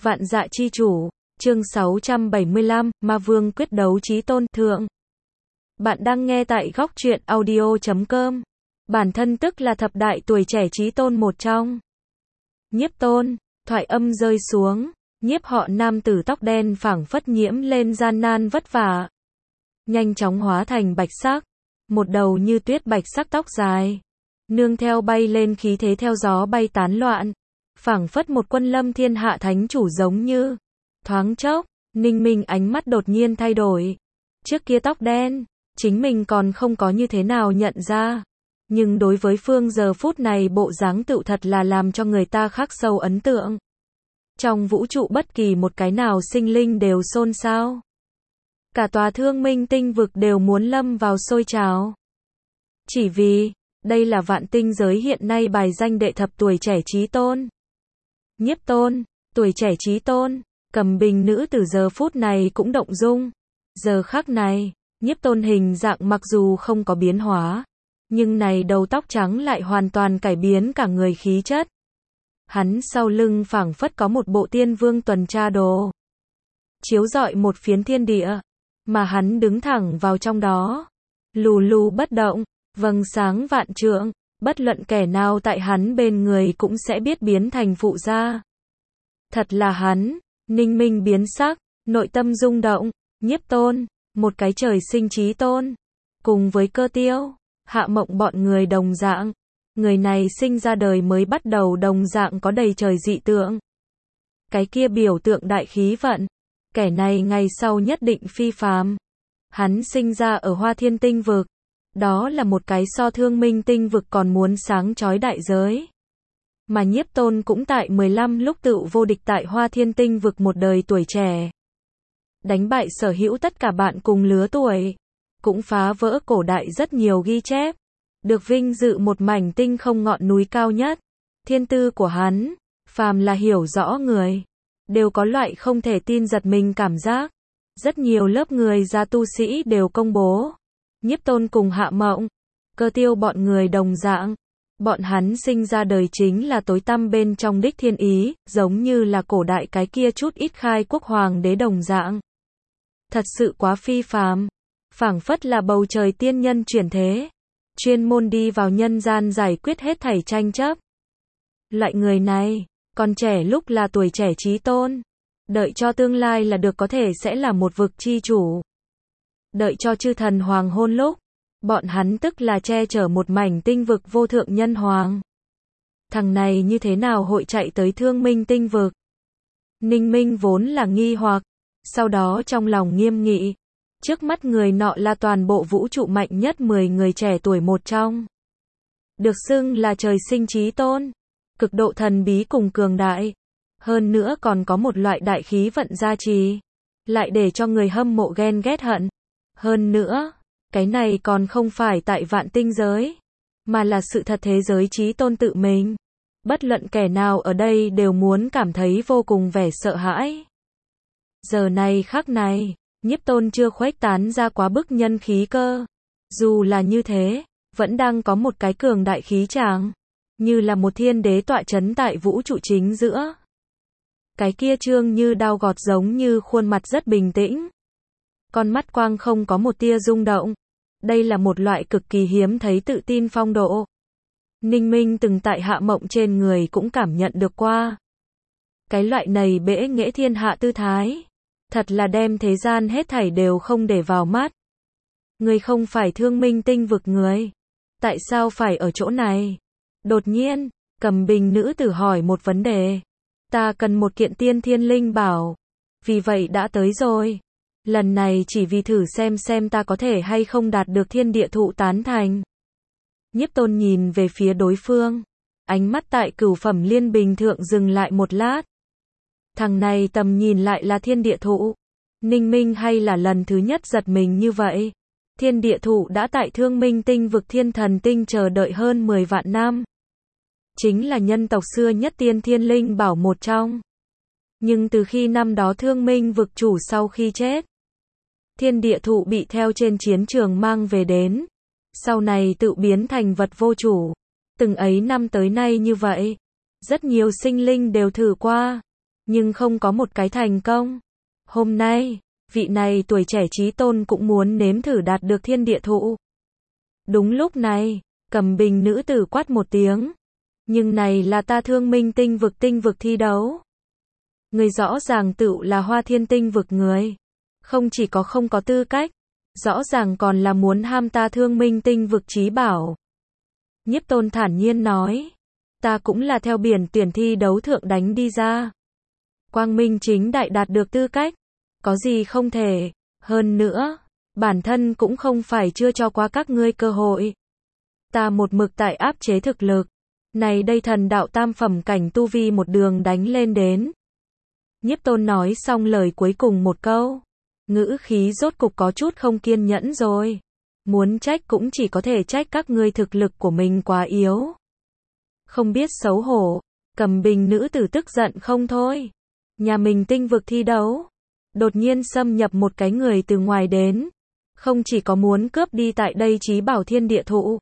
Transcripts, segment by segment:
Vạn Dạ Chi Chủ, chương 675, Ma Vương quyết đấu chí tôn thượng. Bạn đang nghe tại góc truyện audio.com. Bản thân tức là thập đại tuổi trẻ chí tôn một trong. Nhiếp tôn, thoại âm rơi xuống, nhiếp họ nam tử tóc đen phảng phất nhiễm lên gian nan vất vả. Nhanh chóng hóa thành bạch sắc, một đầu như tuyết bạch sắc tóc dài. Nương theo bay lên khí thế theo gió bay tán loạn. Phảng phất một quân lâm thiên hạ thánh chủ giống như. Thoáng chốc, Ninh Minh ánh mắt đột nhiên thay đổi. Trước kia tóc đen, chính mình còn không có như thế nào nhận ra. Nhưng đối với Phương giờ phút này bộ dáng tựu thật là làm cho người ta khắc sâu ấn tượng. Trong vũ trụ bất kỳ một cái nào sinh linh đều xôn xao. Cả tòa Thương Minh tinh vực đều muốn lâm vào sôi trào. Chỉ vì, đây là vạn tinh giới hiện nay bài danh đệ thập tuổi trẻ chí tôn. Nhiếp tôn, tuổi trẻ chí tôn, cầm bình nữ từ giờ phút này cũng động dung. Giờ khắc này, nhiếp tôn hình dạng mặc dù không có biến hóa, nhưng này đầu tóc trắng lại hoàn toàn cải biến cả người khí chất. Hắn sau lưng phảng phất có một bộ tiên vương tuần tra đồ, chiếu rọi một phiến thiên địa, mà hắn đứng thẳng vào trong đó, lù lù bất động, vầng sáng vạn trượng. Bất luận kẻ nào tại hắn bên người cũng sẽ biết biến thành phụ gia. Thật là hắn, Ninh Minh biến sắc, nội tâm rung động, nhiếp tôn, một cái trời sinh chí tôn. Cùng với Cơ Tiêu, Hạ Mộng bọn người đồng dạng. Người này sinh ra đời mới bắt đầu đồng dạng có đầy trời dị tượng. Cái kia biểu tượng đại khí vận. Kẻ này ngày sau nhất định phi phàm. Hắn sinh ra ở Hoa Thiên tinh vực. Đó là một cái so Thương Minh tinh vực còn muốn sáng chói đại giới. Mà nhiếp tôn cũng tại 15 lúc tựu vô địch tại Hoa Thiên tinh vực một đời tuổi trẻ. Đánh bại sở hữu tất cả bạn cùng lứa tuổi. Cũng phá vỡ cổ đại rất nhiều ghi chép. Được vinh dự một mảnh tinh không ngọn núi cao nhất. Thiên tư của hắn, phàm là hiểu rõ người, đều có loại không thể tin giật mình cảm giác. Rất nhiều lớp người gia tu sĩ đều công bố. Nhiếp tôn cùng Hạ Mộng, Cơ Tiêu bọn người đồng dạng. Bọn hắn sinh ra đời chính là tối tăm bên trong đích thiên ý, giống như là cổ đại cái kia chút ít khai quốc hoàng đế đồng dạng. Thật sự quá phi phàm, phảng phất là bầu trời tiên nhân chuyển thế, chuyên môn đi vào nhân gian giải quyết hết thảy tranh chấp. Loại người này, còn trẻ lúc là tuổi trẻ chí tôn, đợi cho tương lai là được có thể sẽ là một vực chi chủ. Đợi cho chư thần hoàng hôn lúc, bọn hắn tức là che chở một mảnh tinh vực vô thượng nhân hoàng. Thằng này như thế nào hội chạy tới Thương Minh tinh vực? Ninh Minh vốn là nghi hoặc, sau đó trong lòng nghiêm nghị. Trước mắt người nọ là toàn bộ vũ trụ mạnh nhất 10 người trẻ tuổi một trong. Được xưng là trời sinh chí tôn, cực độ thần bí cùng cường đại. Hơn nữa còn có một loại đại khí vận gia trì, lại để cho người hâm mộ ghen ghét hận. Hơn nữa, cái này còn không phải tại vạn tinh giới, mà là sự thật thế giới chí tôn tự mình. Bất luận kẻ nào ở đây đều muốn cảm thấy vô cùng vẻ sợ hãi. Giờ này khắc này, nhiếp tôn chưa khuếch tán ra quá bức nhân khí cơ. Dù là như thế, vẫn đang có một cái cường đại khí tràng, như là một thiên đế tọa chấn tại vũ trụ chính giữa. Cái kia trương như đao gọt giống như khuôn mặt rất bình tĩnh. Con mắt quang không có một tia rung động. Đây là một loại cực kỳ hiếm thấy tự tin phong độ. Ninh Minh từng tại Hạ Mộng trên người cũng cảm nhận được qua. Cái loại này bẽ nghễ thiên hạ tư thái, thật là đem thế gian hết thảy đều không để vào mắt. Người không phải Thương Minh tinh vực người, tại sao phải ở chỗ này? Đột nhiên, cầm bình nữ tử hỏi một vấn đề. Ta cần một kiện tiên thiên linh bảo, vì vậy đã tới rồi. Lần này chỉ vì thử xem ta có thể hay không đạt được thiên địa thụ tán thành. Nhiếp tôn nhìn về phía đối phương, ánh mắt tại cửu phẩm liên bình thượng dừng lại một lát. Thằng này tầm nhìn lại là thiên địa thụ. Ninh Minh hay là lần thứ nhất giật mình như vậy. Thiên địa thụ đã tại Thương Minh tinh vực Thiên Thần tinh chờ đợi hơn 10 vạn năm. Chính là nhân tộc xưa nhất tiên thiên linh bảo một trong. Nhưng từ khi năm đó Thương Minh vực chủ sau khi chết, thiên địa thụ bị theo trên chiến trường mang về đến. Sau này tự biến thành vật vô chủ. Từng ấy năm tới nay như vậy, rất nhiều sinh linh đều thử qua. nhưng không có một cái thành công. Hôm nay, vị này tuổi trẻ chí tôn cũng muốn nếm thử đạt được thiên địa thụ. Đúng lúc này, Cầm Bình nữ tử quát một tiếng. Nhưng này là ta Thương Minh tinh vực thi đấu. Người rõ ràng tựu là Hoa Thiên tinh vực người. Không chỉ có không có tư cách, rõ ràng còn là muốn ham ta Thương Minh tinh vực chí bảo. Nhiếp Tôn thản nhiên nói. Ta cũng là theo biển tuyển thi đấu thượng đánh đi ra. Quang minh chính đại đạt được tư cách. Có gì không thể. Hơn nữa, bản thân cũng không phải chưa cho qua các ngươi cơ hội. Ta một mực tại áp chế thực lực. Này đây thần đạo tam phẩm cảnh tu vi một đường đánh lên đến. Nhiếp Tôn nói xong lời cuối cùng một câu. Ngữ khí rốt cục có chút không kiên nhẫn rồi. Muốn trách cũng chỉ có thể trách các ngươi thực lực của mình quá yếu. Không biết xấu hổ, Cầm Bình nữ tử tức giận không thôi. Nhà mình tinh vực thi đấu. Đột nhiên xâm nhập một cái người từ ngoài đến. Không chỉ có muốn cướp đi tại đây chí bảo thiên địa thụ.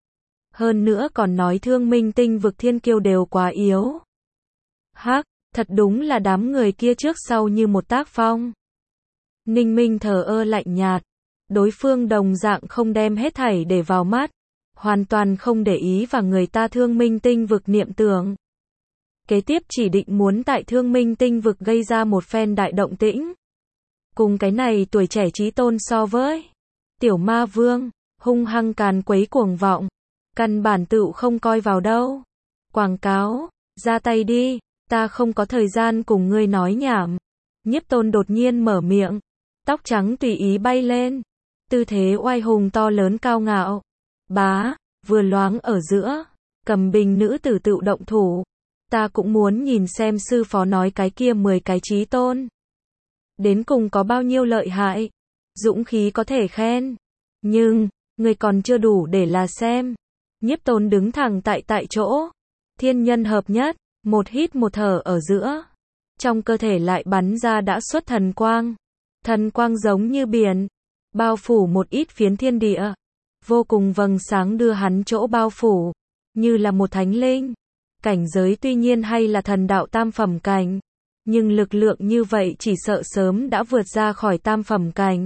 Hơn nữa còn nói Thương Minh tinh vực thiên kiêu đều quá yếu. Hắc, thật đúng là đám người kia trước sau như một tác phong. Ninh Minh thờ ơ lạnh nhạt. Đối phương đồng dạng không đem hết thảy để vào mắt. Hoàn toàn không để ý vào người ta Thương Minh tinh vực niệm tưởng. Kế tiếp chỉ định muốn tại Thương Minh tinh vực gây ra một phen đại động tĩnh. Cùng cái này tuổi trẻ chí tôn so với Tiểu Ma Vương, hung hăng càn quấy cuồng vọng. Căn bản tựu không coi vào đâu. Quảng cáo, ra tay đi, ta không có thời gian cùng ngươi nói nhảm. Nhiếp Tôn đột nhiên mở miệng. Tóc trắng tùy ý bay lên. Tư thế oai hùng to lớn cao ngạo. Bá, vừa loáng ở giữa. Cầm Bình nữ tử tự động thủ. Ta cũng muốn nhìn xem sư phó nói cái kia 10 cái chí tôn. Đến cùng có bao nhiêu lợi hại. Dũng khí có thể khen. Nhưng, người còn chưa đủ để là xem. Nhiếp Tôn đứng thẳng tại chỗ. Thiên nhân hợp nhất. Một hít một thở ở giữa. Trong cơ thể lại bắn ra đã xuất thần quang. Thần quang giống như biển. Bao phủ một ít phiến thiên địa. Vô cùng vầng sáng đưa hắn chỗ bao phủ. Như là một thánh linh. Cảnh giới tuy nhiên hay là thần đạo tam phẩm cảnh. Nhưng lực lượng như vậy chỉ sợ sớm đã vượt ra khỏi tam phẩm cảnh.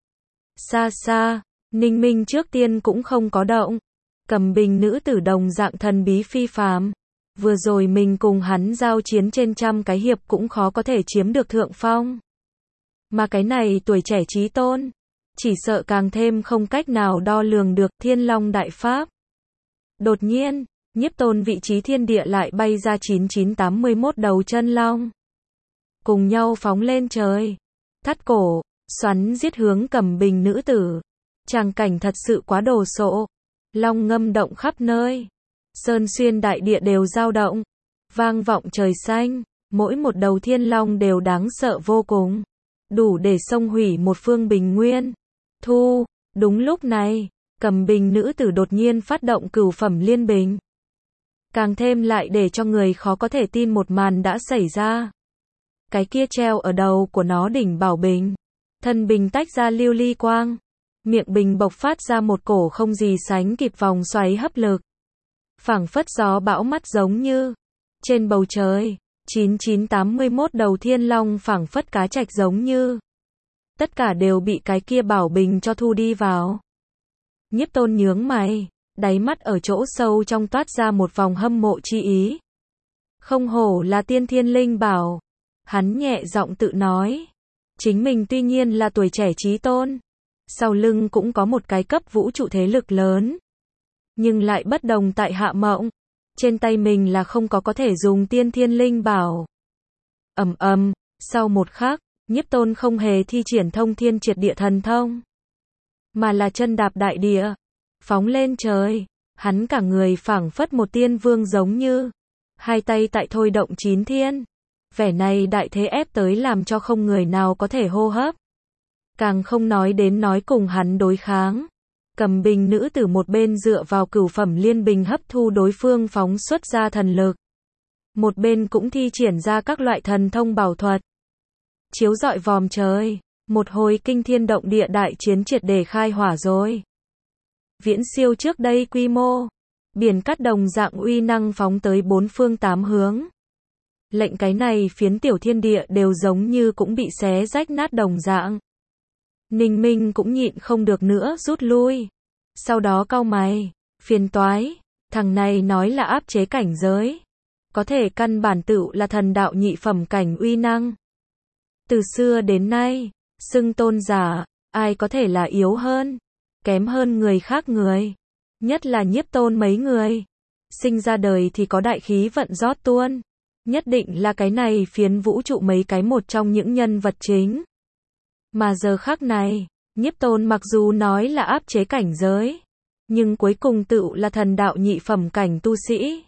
Xa xa, Ninh Minh trước tiên cũng không có động. Cầm Bình nữ tử đồng dạng thần bí phi phàm. Vừa rồi mình cùng hắn giao chiến trên trăm cái hiệp cũng khó có thể chiếm được thượng phong. Mà cái này tuổi trẻ chí tôn, chỉ sợ càng thêm không cách nào đo lường được Thiên Long Đại Pháp. Đột nhiên, Nhiếp Tôn vị trí thiên địa lại bay ra 9981 đầu chân long. Cùng nhau phóng lên trời. Thắt cổ, xoắn giết hướng Cầm Bình nữ tử. Tràng cảnh thật sự quá đồ sộ. Long ngâm động khắp nơi. Sơn xuyên đại địa đều dao động. Vang vọng trời xanh. Mỗi một đầu thiên long đều đáng sợ vô cùng. Đủ để xông hủy một phương bình nguyên. Đúng lúc này, Cầm Bình nữ tử đột nhiên phát động cửu phẩm liên bình. Càng thêm lại để cho người khó có thể tin một màn đã xảy ra. Cái kia treo ở đầu của nó đỉnh bảo bình. Thân bình tách ra lưu ly quang. Miệng bình bộc phát ra một cổ không gì sánh kịp vòng xoáy hấp lực. Phảng phất gió bão mắt giống như. Trên bầu trời, 9981 đầu thiên long phảng phất cá trạch giống như. Tất cả đều bị cái kia bảo bình cho thu đi vào. Nhiếp Tôn nhướng mày, đáy mắt ở chỗ sâu trong toát ra một vòng hâm mộ chi ý. Không hổ là tiên thiên linh bảo. Hắn nhẹ giọng tự nói. Chính mình tuy nhiên là tuổi trẻ chí tôn. Sau lưng cũng có một cái cấp vũ trụ thế lực lớn. Nhưng lại bất đồng tại Hạ Mộng. Trên tay mình là không có thể dùng tiên thiên linh bảo. Sau một khắc, Nhiếp Tôn không hề thi triển thông thiên triệt địa thần thông. Mà là chân đạp đại địa. Phóng lên trời. Hắn cả người phảng phất một tiên vương giống như. Hai tay tại thôi động 9 thiên. Vẻ này đại thế ép tới làm cho không người nào có thể hô hấp. Càng không nói đến nói cùng hắn đối kháng. Cầm Bình nữ tử một bên dựa vào cửu phẩm liên bình hấp thu đối phương phóng xuất ra thần lực. Một bên cũng thi triển ra các loại thần thông bảo thuật. Chiếu rọi vòm trời. Một hồi kinh thiên động địa đại chiến triệt để khai hỏa rồi. Viễn siêu trước đây quy mô. Biển cát đồng dạng uy năng phóng tới bốn phương tám hướng. lệnh cái này phiến tiểu thiên địa đều giống như cũng bị xé rách nát đồng dạng. Ninh Minh cũng nhịn không được nữa rút lui. Sau đó cau mày, phiền toái, thằng này nói là áp chế cảnh giới. Có thể căn bản tựu là thần đạo nhị phẩm cảnh uy năng. Từ xưa đến nay, xưng tôn giả, ai có thể là yếu hơn, kém hơn người khác người. Nhất là Nhiếp Tôn mấy người. Sinh ra đời thì có đại khí vận rót tuôn. Nhất định là cái này phiến vũ trụ mấy cái một trong những nhân vật chính. Mà giờ khắc này, Nhiếp Tôn mặc dù nói là áp chế cảnh giới, nhưng cuối cùng tựu là thần đạo nhị phẩm cảnh tu sĩ.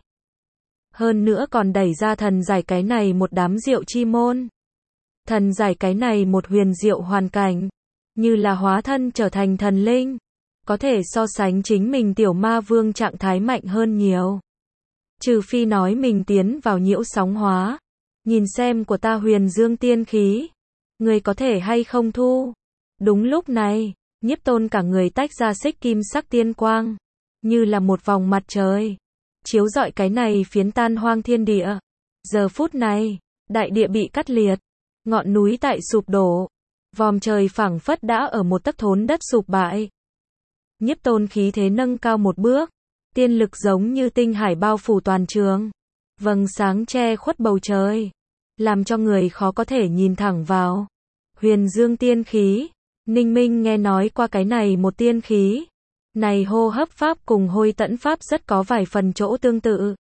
Hơn nữa còn đẩy ra thần giải cái này một đám diệu chi môn. Thần giải cái này một huyền diệu hoàn cảnh, như là hóa thân trở thành thần linh, có thể so sánh chính mình tiểu ma vương trạng thái mạnh hơn nhiều. Trừ phi nói mình tiến vào nhiễu sóng hóa, nhìn xem của ta huyền dương tiên khí, người có thể hay không thu. Đúng lúc này, Nhiếp Tôn cả người tách ra xích kim sắc tiên quang, như là một vòng mặt trời, chiếu rọi cái này phiến tan hoang thiên địa. Giờ phút này, đại địa bị cắt liệt, ngọn núi tại sụp đổ, vòm trời phảng phất đã ở một tấc thốn đất sụp bại. Nhiếp Tôn khí thế nâng cao một bước, tiên lực giống như tinh hải bao phủ toàn trường, vầng sáng che khuất bầu trời, làm cho người khó có thể nhìn thẳng vào. Huyền dương tiên khí, Ninh Minh nghe nói qua cái này một tiên khí. Này hô hấp pháp cùng hôi tẫn pháp rất có vài phần chỗ tương tự.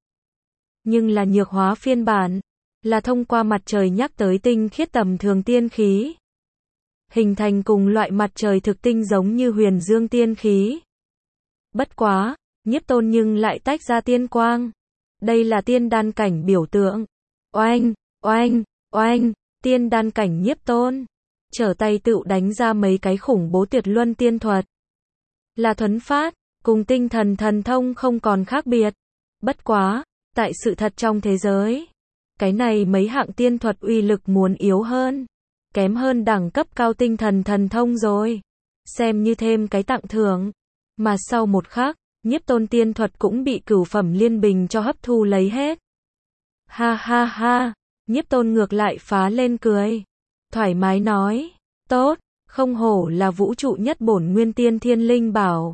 Nhưng là nhược hóa phiên bản, là thông qua mặt trời nhắc tới tinh khiết tầm thường tiên khí. Hình thành cùng loại mặt trời thực tinh giống như huyền dương tiên khí. Bất quá, Nhiếp Tôn nhưng lại tách ra tiên quang. Đây là tiên đan cảnh biểu tượng. Oanh, oanh, oanh, tiên đan cảnh Nhiếp Tôn. Trở tay tựu đánh ra mấy cái khủng bố tuyệt luân tiên thuật. Là thuấn phát, cùng tinh thần thần thông không còn khác biệt. Bất quá, tại sự thật trong thế giới, cái này mấy hạng tiên thuật uy lực muốn yếu hơn, kém hơn đẳng cấp cao tinh thần thần thông rồi. Xem như thêm cái tặng thưởng. Mà sau một khắc, Nhiếp Tôn tiên thuật cũng bị cửu phẩm liên bình cho hấp thu lấy hết. Ha ha ha, Nhiếp Tôn ngược lại phá lên cười. Thoải mái nói, tốt, không hổ là vũ trụ nhất bổn nguyên tiên thiên linh bảo.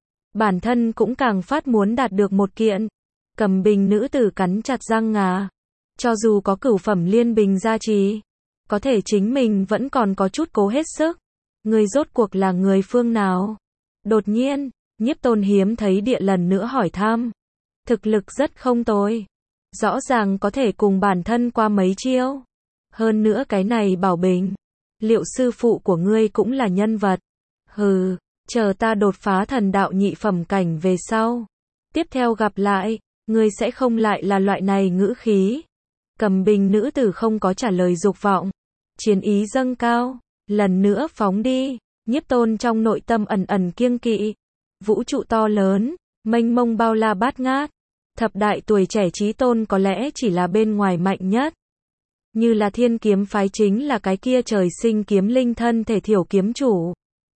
Bản thân cũng càng phát muốn đạt được một kiện. Cầm bình nữ tử cắn chặt răng ngà. Cho dù có cửu phẩm liên bình gia trì, có thể chính mình vẫn còn có chút cố hết sức. Người rốt cuộc là người phương nào? Đột nhiên, Nhiếp Tôn hiếm thấy địa lần nữa hỏi thăm. Thực lực rất không tồi. Rõ ràng có thể cùng bản thân qua mấy chiêu. Hơn nữa cái này bảo bình. Liệu sư phụ của ngươi cũng là nhân vật? Hừ, chờ ta đột phá thần đạo nhị phẩm cảnh về sau. Tiếp theo gặp lại, ngươi sẽ không lại là loại này ngữ khí. Cầm bình nữ tử không có trả lời dục vọng. Chiến ý dâng cao, lần nữa phóng đi. Nhiếp Tôn trong nội tâm ẩn ẩn kiêng kỵ. Vũ trụ to lớn, mênh mông bao la bát ngát. Thập đại tuổi trẻ chí tôn có lẽ chỉ là bên ngoài mạnh nhất. Như là Thiên Kiếm phái chính là cái kia trời sinh kiếm linh thân thể thiểu kiếm chủ.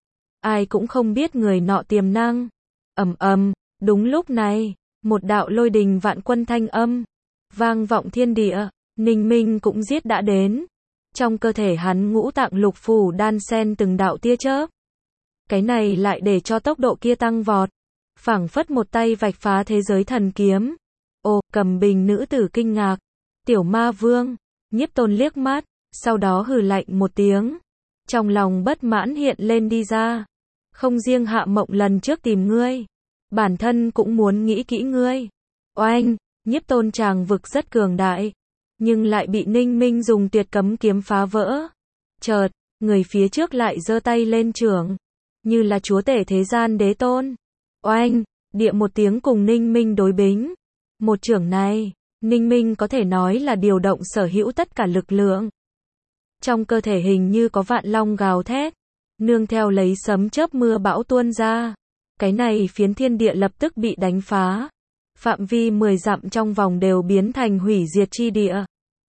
Ai cũng không biết người nọ tiềm năng. Ầm ầm, đúng lúc này, một đạo lôi đình vạn quân thanh âm vang vọng thiên địa, Ninh Minh cũng giết đã đến. Trong cơ thể hắn ngũ tạng lục phủ đan xen từng đạo tia chớp. Cái này lại để cho tốc độ kia tăng vọt, phảng phất một tay vạch phá thế giới thần kiếm. Ồ, cầm bình nữ tử kinh ngạc. Tiểu ma vương. Nhiếp Tôn liếc mắt, sau đó hừ lạnh một tiếng. Trong lòng bất mãn hiện lên đi ra. Không riêng Hạ Mộng lần trước tìm ngươi, bản thân cũng muốn nghĩ kỹ ngươi. Oanh, Nhiếp Tôn tràng vực rất cường đại, nhưng lại bị Ninh Minh dùng tuyệt cấm kiếm phá vỡ. Chợt, người phía trước lại giơ tay lên chưởng, như là chúa tể thế gian đế tôn. Oanh, địa một tiếng cùng Ninh Minh đối bính. Một chưởng này, Ninh Minh có thể nói là điều động sở hữu tất cả lực lượng. Trong cơ thể hình như có vạn long gào thét, nương theo lấy sấm chớp mưa bão tuôn ra. Cái này phiến thiên địa lập tức bị đánh phá. Phạm vi 10 dặm trong vòng đều biến thành hủy diệt chi địa.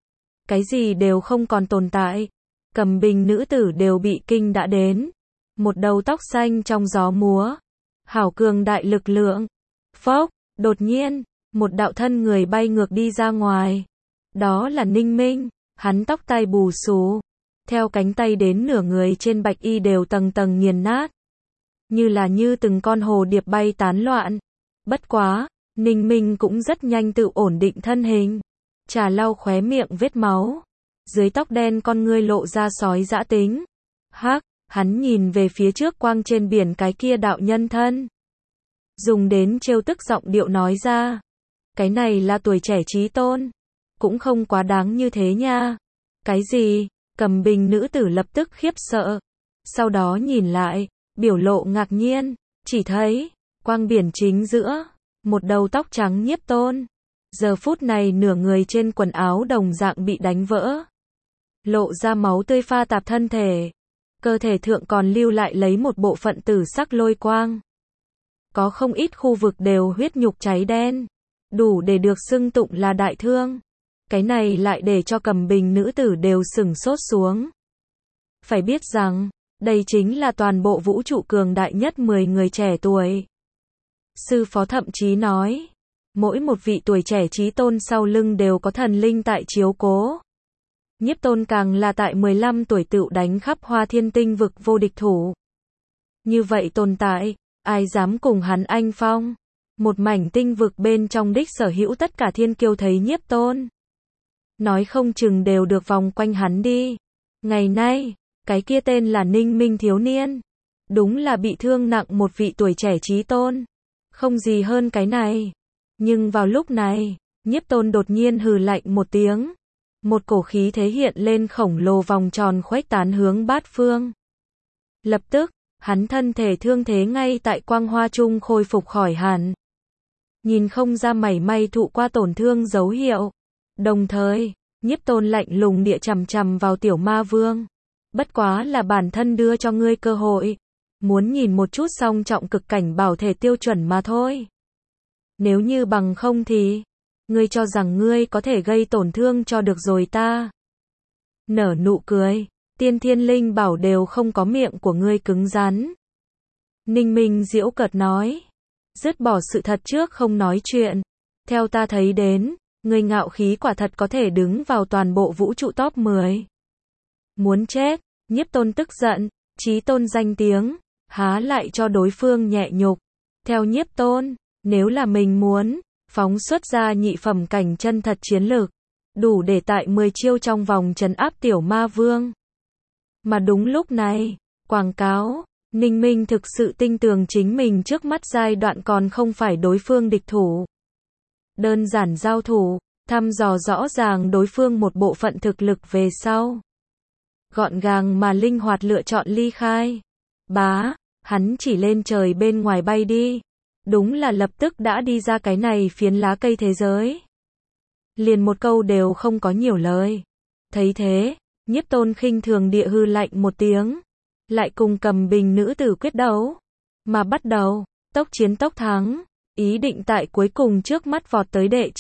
Cái gì đều không còn tồn tại. Cầm bình nữ tử đều bị kinh đã đến. Một đầu tóc xanh trong gió múa. Hảo cường đại lực lượng. Phốc, đột nhiên, một đạo thân người bay ngược đi ra ngoài. Đó là Ninh Minh, hắn tóc tai bù xù, theo cánh tay đến nửa người trên bạch y đều tầng tầng nghiền nát, như từng con hồ điệp bay tán loạn. Bất quá, Ninh Minh cũng rất nhanh tự ổn định thân hình, trà lau khóe miệng vết máu, dưới tóc đen con ngươi lộ ra sói dã tính. Hắc, hắn nhìn về phía trước quang trên biển cái kia đạo nhân thân, dùng đến trêu tức giọng điệu nói ra, cái này là tuổi trẻ chí tôn, cũng không quá đáng như thế nha. Cái gì? Cầm bình nữ tử lập tức khiếp sợ, sau đó nhìn lại, biểu lộ ngạc nhiên, chỉ thấy, quang biển chính giữa, một đầu tóc trắng Nhiếp Tôn, giờ phút này nửa người trên quần áo đồng dạng bị đánh vỡ, lộ ra máu tươi pha tạp thân thể, cơ thể thượng còn lưu lại lấy một bộ phận tử sắc lôi quang. Có không ít khu vực đều huyết nhục cháy đen, đủ để được xưng tụng là đại thương. Cái này lại để cho cầm bình nữ tử đều sửng sốt xuống. Phải biết rằng, đây chính là toàn bộ vũ trụ cường đại nhất 10 người trẻ tuổi. Sư phó thậm chí nói, mỗi một vị tuổi trẻ chí tôn sau lưng đều có thần linh tại chiếu cố. Nhiếp Tôn càng là tại 15 tuổi tựu đánh khắp Hoa Thiên tinh vực vô địch thủ. Như vậy tồn tại, ai dám cùng hắn anh phong? Một mảnh tinh vực bên trong đích sở hữu tất cả thiên kiêu thấy Nhiếp Tôn, nói không chừng đều được vòng quanh hắn đi. Ngày nay, cái kia tên là Ninh Minh thiếu niên, đúng là bị thương nặng một vị tuổi trẻ chí tôn, không gì hơn cái này. Nhưng vào lúc này, Nhiếp Tôn đột nhiên hừ lạnh một tiếng, một cổ khí thế hiện lên khổng lồ vòng tròn khuếch tán hướng bát phương. Lập tức, hắn thân thể thương thế ngay tại quang hoa trung khôi phục khỏi hẳn, nhìn không ra mảy may thụ qua tổn thương dấu hiệu. Đồng thời, Nhiếp Tôn lạnh lùng địa chằm chằm vào Tiểu Ma Vương. Bất quá là bản thân đưa cho ngươi cơ hội, muốn nhìn một chút song trọng cực cảnh bảo thể tiêu chuẩn mà thôi. Nếu như bằng không thì, ngươi cho rằng ngươi có thể gây tổn thương cho được rồi ta. Nở nụ cười, tiên thiên linh bảo đều không có miệng của ngươi cứng rắn. Ninh Minh giễu cợt nói, dứt bỏ sự thật trước không nói chuyện. Theo ta thấy đến, ngươi ngạo khí quả thật có thể đứng vào toàn bộ vũ trụ top 10. Muốn chết, Nhiếp Tôn tức giận, chí tôn danh tiếng, há lại cho đối phương nhẹ nhục. Theo Nhiếp Tôn, nếu là mình muốn, phóng xuất ra nhị phẩm cảnh chân thật chiến lược, đủ để tại 10 chiêu trong vòng trấn áp Tiểu Ma Vương. Mà đúng lúc này, quảng cáo, Ninh Minh thực sự tin tưởng chính mình trước mắt giai đoạn còn không phải đối phương địch thủ. Đơn giản giao thủ, thăm dò rõ ràng đối phương một bộ phận thực lực về sau, gọn gàng mà linh hoạt lựa chọn ly khai. Bá, hắn chỉ lên trời bên ngoài bay đi, đúng là lập tức đã đi ra cái này phiến lá cây thế giới. Liền một câu đều không có nhiều lời. Thấy thế, Nhiếp Tôn khinh thường địa hư lạnh một tiếng, lại cùng cầm bình nữ tử quyết đấu, mà bắt đầu, tốc chiến tốc thắng, ý định tại cuối cùng trước mắt vọt tới đệ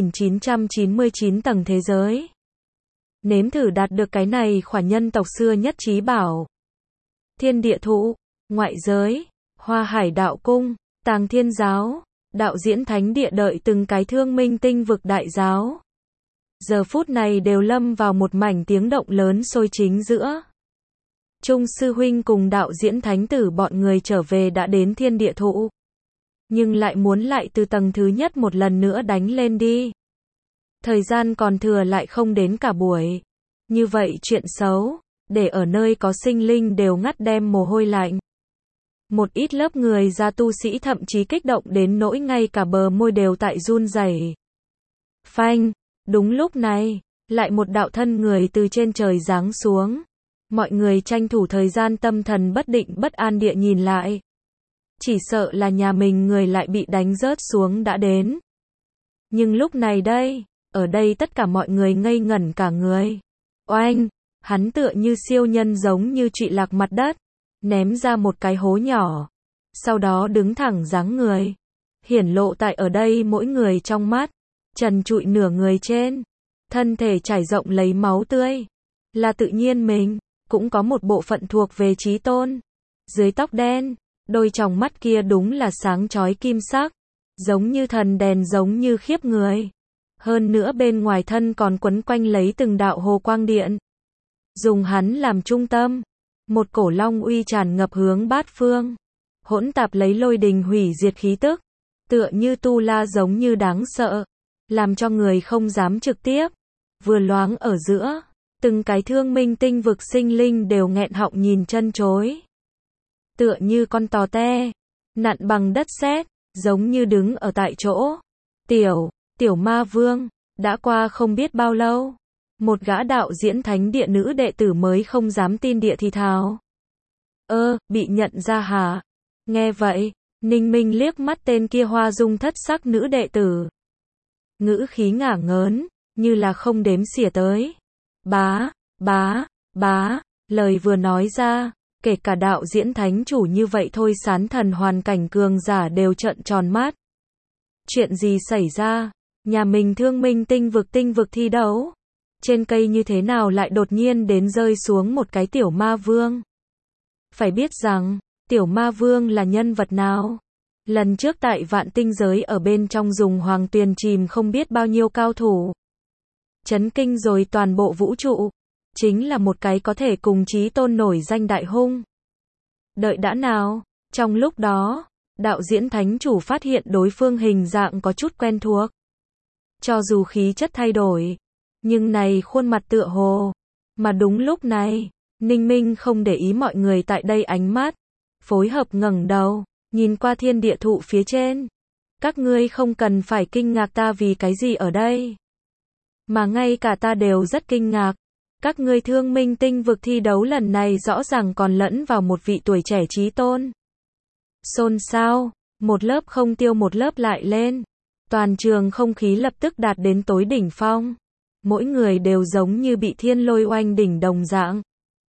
9999 tầng thế giới. Nếm thử đạt được cái này khỏa nhân tộc xưa nhất trí bảo. Thiên địa thụ, ngoại giới, Hoa Hải đạo cung, Tàng Thiên giáo, đạo diễn thánh địa đợi từng cái thương minh tinh vực đại giáo. Giờ phút này đều lâm vào một mảnh tiếng động lớn sôi chính giữa. Trung sư huynh cùng đạo diễn thánh tử bọn người trở về đã đến thiên địa thụ, nhưng lại muốn lại từ tầng thứ nhất một lần nữa đánh lên đi. Thời gian còn thừa lại không đến cả buổi. Như vậy chuyện xấu, để ở nơi có sinh linh đều ngắt đem mồ hôi lạnh. Một ít lớp người gia tu sĩ thậm chí kích động đến nỗi ngay cả bờ môi đều tại run rẩy. Phanh, đúng lúc này, lại một đạo thân người từ trên trời giáng xuống. Mọi người tranh thủ thời gian tâm thần bất định bất an địa nhìn lại. Chỉ sợ là nhà mình người lại bị đánh rớt xuống đã đến. Nhưng lúc này đây, ở đây tất cả mọi người ngây ngẩn cả người. Oanh, hắn tựa như siêu nhân giống như trụy lạc mặt đất, ném ra một cái hố nhỏ. Sau đó đứng thẳng dáng người, hiển lộ tại ở đây mỗi người trong mắt, trần trụi nửa người trên, thân thể trải rộng lấy máu tươi. Là tự nhiên mình, cũng có một bộ phận thuộc về chí tôn. Dưới tóc đen, đôi tròng mắt kia đúng là sáng chói kim sắc, giống như thần đèn giống như khiếp người. Hơn nữa bên ngoài thân còn quấn quanh lấy từng đạo hồ quang điện. Dùng hắn làm trung tâm. Một cổ long uy tràn ngập hướng bát phương. Hỗn tạp lấy lôi đình hủy diệt khí tức. Tựa như tu la giống như đáng sợ. Làm cho người không dám trực tiếp. Vừa loáng ở giữa. Từng cái thương minh tinh vực sinh linh đều nghẹn họng nhìn chân chối. Tựa như con tò te. Nặn bằng đất sét. Giống như đứng ở tại chỗ. Tiểu ma vương. Đã qua không biết bao lâu. Một gã đạo diễn thánh địa nữ đệ tử mới không dám tin địa thì thào. Bị nhận ra hả? Nghe vậy, Ninh Minh liếc mắt tên kia hoa dung thất sắc nữ đệ tử. Ngữ khí ngả ngớn, như là không đếm xỉa tới. Bá, lời vừa nói ra, kể cả đạo diễn thánh chủ như vậy thôi sán thần hoàn cảnh cường giả đều trợn tròn mắt. Chuyện gì xảy ra? Nhà mình thương minh tinh vực thi đấu. Trên cây như thế nào lại đột nhiên đến rơi xuống một cái tiểu ma vương? Phải biết rằng, tiểu ma vương là nhân vật nào? Lần trước tại vạn tinh giới ở bên trong dùng hoàng tuyền chìm không biết bao nhiêu cao thủ. Chấn kinh rồi toàn bộ vũ trụ. Chính là một cái có thể cùng chí tôn nổi danh đại hung. Đợi đã nào, trong lúc đó, đạo diễn thánh chủ phát hiện đối phương hình dạng có chút quen thuộc. Cho dù khí chất thay đổi, nhưng này khuôn mặt tựa hồ. Mà đúng lúc này, Ninh Minh không để ý mọi người tại đây ánh mắt. Phối hợp ngẩng đầu, nhìn qua thiên địa thụ phía trên. Các ngươi không cần phải kinh ngạc ta vì cái gì ở đây. Mà ngay cả ta đều rất kinh ngạc. Các ngươi thương minh tinh vực thi đấu lần này rõ ràng còn lẫn vào một vị tuổi trẻ chí tôn. Xôn xao, một lớp không tiêu một lớp lại lên. Toàn trường không khí lập tức đạt đến tối đỉnh phong. Mỗi người đều giống như bị thiên lôi oanh đỉnh đồng dạng.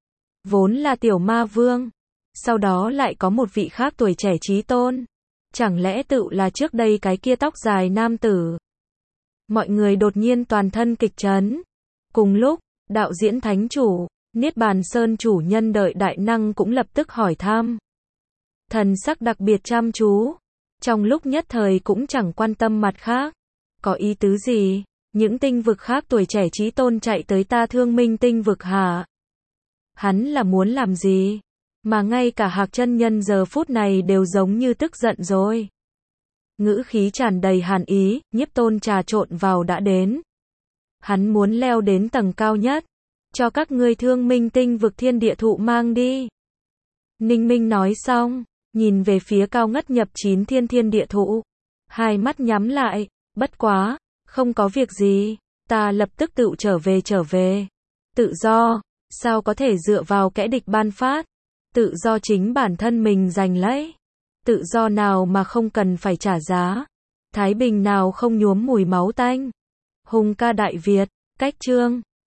Vốn là tiểu ma vương. Sau đó lại có một vị khác tuổi trẻ chí tôn. Chẳng lẽ tự là trước đây cái kia tóc dài nam tử. Mọi người đột nhiên toàn thân kịch chấn. Cùng lúc, đạo diễn thánh chủ, Niết Bàn Sơn chủ nhân đợi đại năng cũng lập tức hỏi thăm. Thần sắc đặc biệt chăm chú. Trong lúc nhất thời cũng chẳng quan tâm mặt khác. Có ý tứ gì? Những tinh vực khác tuổi trẻ chí tôn chạy tới ta thương minh tinh vực hả? Hắn là muốn làm gì? Mà ngay cả Hạc chân nhân giờ phút này đều giống như tức giận rồi. Ngữ khí tràn đầy hàn ý, Nhiếp Tôn trà trộn vào đã đến. Hắn muốn leo đến tầng cao nhất. Cho các ngươi thương minh tinh vực thiên địa thụ mang đi. Ninh Minh nói xong, nhìn về phía cao ngất nhập chín thiên địa thụ. Hai mắt nhắm lại, bất quá, không có việc gì, ta lập tức tự trở về. Tự do, sao có thể dựa vào kẻ địch ban phát? Tự do chính bản thân mình giành lấy. Tự do nào mà không cần phải trả giá? Thái bình nào không nhuốm mùi máu tanh? Hùng ca Đại Việt, cách chương